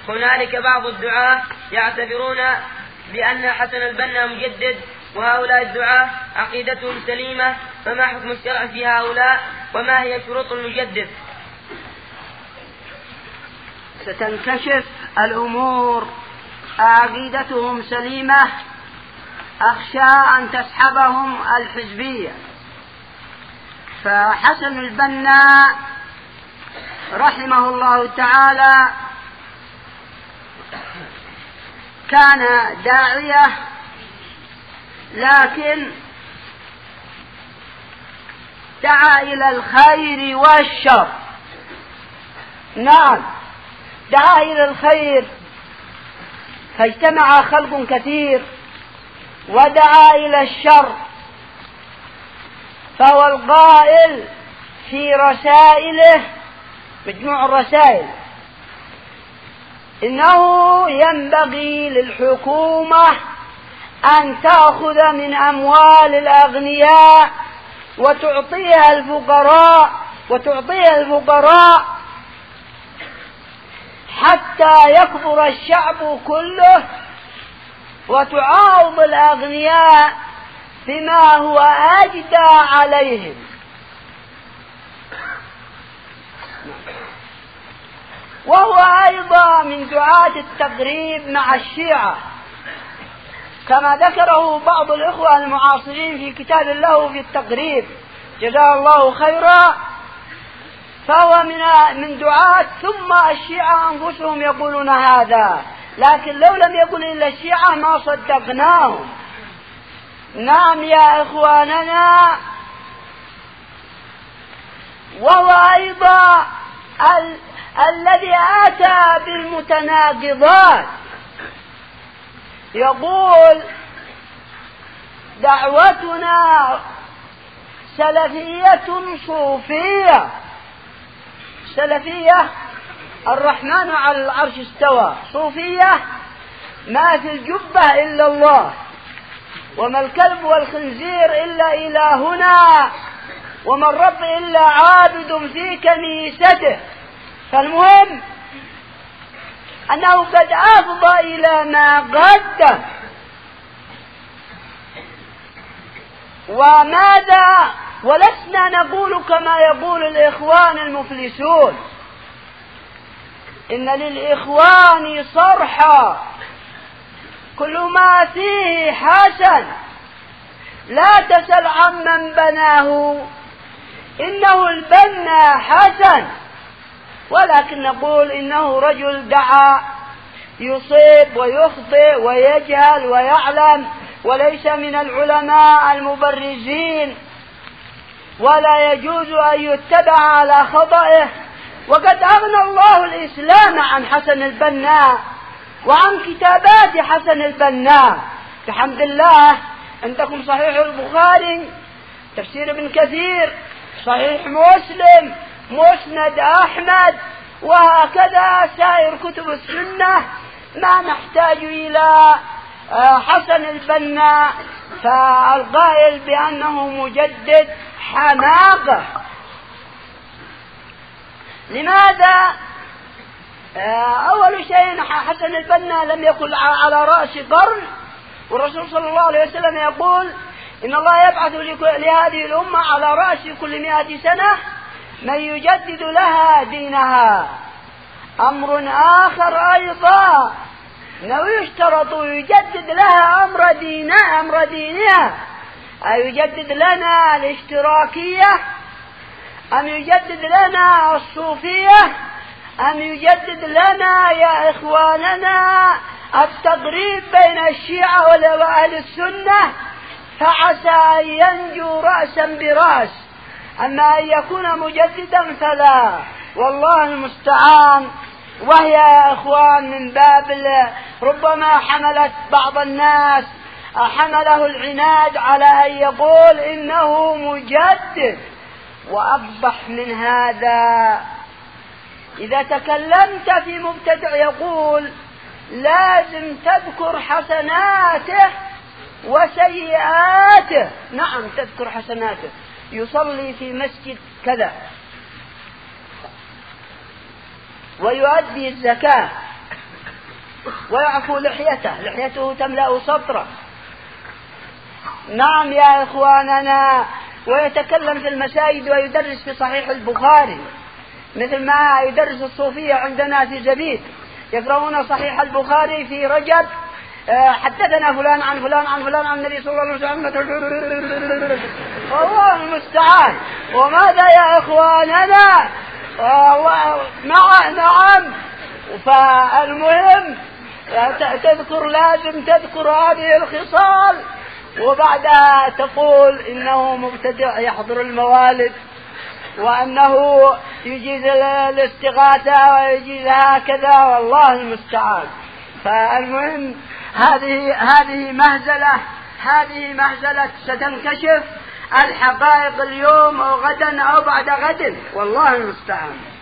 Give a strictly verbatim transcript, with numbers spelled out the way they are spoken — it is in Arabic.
هنالك بعض الدعاة يعتبرون بأن حسن البنا مجدد، وهؤلاء الدعاة عقيدتهم سليمة، فما حكم الشرع في هؤلاء وما هي شروط المجدد؟ ستنكشف الأمور. عقيدتهم سليمة، أخشى أن تسحبهم الحزبية. فحسن البنا رحمه الله تعالى كان داعية، لكن دعا إلى الخير والشر. نعم، دعا إلى الخير فاجتمع خلق كثير، ودعا إلى الشر، فهو القائل في رسائله، مجموع الرسائل، إنه ينبغي للحكومة أن تأخذ من أموال الأغنياء وتعطيها الفقراء وتعطيها الفقراء حتى يكبر الشعب كله، وتعاوض الأغنياء بما هو أجدى عليهم. وهو أيضا من دعاة التقريب مع الشيعة، كما ذكره بعض الإخوة المعاصرين في كتاب له في التقريب جزاه الله خيرا. فهو من من دعاة، ثم الشيعة أنفسهم يقولون هذا، لكن لو لم يكن إلا الشيعة ما صدقناهم. نعم يا إخواننا. وهو أيضا ال... الذي أتى بالمتناقضات، يقول دعوتنا سلفية صوفية. سلفية الرحمن على العرش استوى، صوفية ما في الجبة إلا الله، وما الكلب والخنزير إلا إلهنا، وما الرب إلا عابد في كنيسته. فالمهم أنه قد أفضى إلى ما قدم. وماذا؟ ولسنا نقول كما يقول الإخوان المفلسون، إن للإخوان صرحا كل ما فيه حسن، لا تسل عمن بناه إنه البنا حسن، ولكن نقول إنه رجل دعا يصيب ويخطئ ويجهل ويعلم، وليس من العلماء المبرزين، ولا يجوز أن يتبع على خطئه. وقد أغنى الله الإسلام عن حسن البنا وعن كتابات حسن البنا، بحمد الله. عندكم صحيح البخاري، تفسير ابن كثير، صحيح مسلم، مسند أحمد، وهكذا سائر كتب السنة. ما نحتاج إلى حسن البنا. فالقائل بأنه مجدد حماقة. لماذا؟ أول شيء حسن البنا لم يكن على رأس قرن، والرسول صلى الله عليه وسلم يقول إن الله يبعث لهذه الأمة على رأس كل مئة سنة من يجدد لها دينها. أمر آخر أيضا أنه يشترط يجدد لها أمر دينها أمر دينها أن يجدد لنا الاشتراكية، أم يجدد لنا الصوفية، أم يجدد لنا يا إخواننا التقريب بين الشيعة وأهل السنة، فعسى أن ينجو رأسا برأس. أما أن يكون مجددا فلا، والله المستعان. وهي يا إخوان من باب ربما حملت بعض الناس حمله العناد على أن يقول إنه مجدد. وأقبح من هذا إذا تكلمت في مبتدع يقول لازم تذكر حسناته وسيئاته. نعم تذكر حسناته، يصلي في مسجد كذا ويؤدي الزكاة ويعفو لحيته، لحيته تملأ سطره. نعم يا إخواننا، ويتكلم في المساجد ويدرس في صحيح البخاري مثل ما يدرس الصوفية عندنا في زبيد، يقرؤون صحيح البخاري في رجب، حدثنا فلان عن فلان عن فلان عن النبي صلى الله عليه وسلم. الله المستعان. وماذا يا إخواننا؟ نعم نعم. فالمهم تذكر، لازم تذكر هذه الخصال، وبعدها تقول إنه مبتدع يحضر الموالد، وأنه يجيز الاستغاثة ويجيز هكذا، والله المستعان. فالمهم هذه هذه مهزلة، هذه مهزلة ستنكشف الحقائق اليوم أو غدا أو بعد غد، والله المستعان.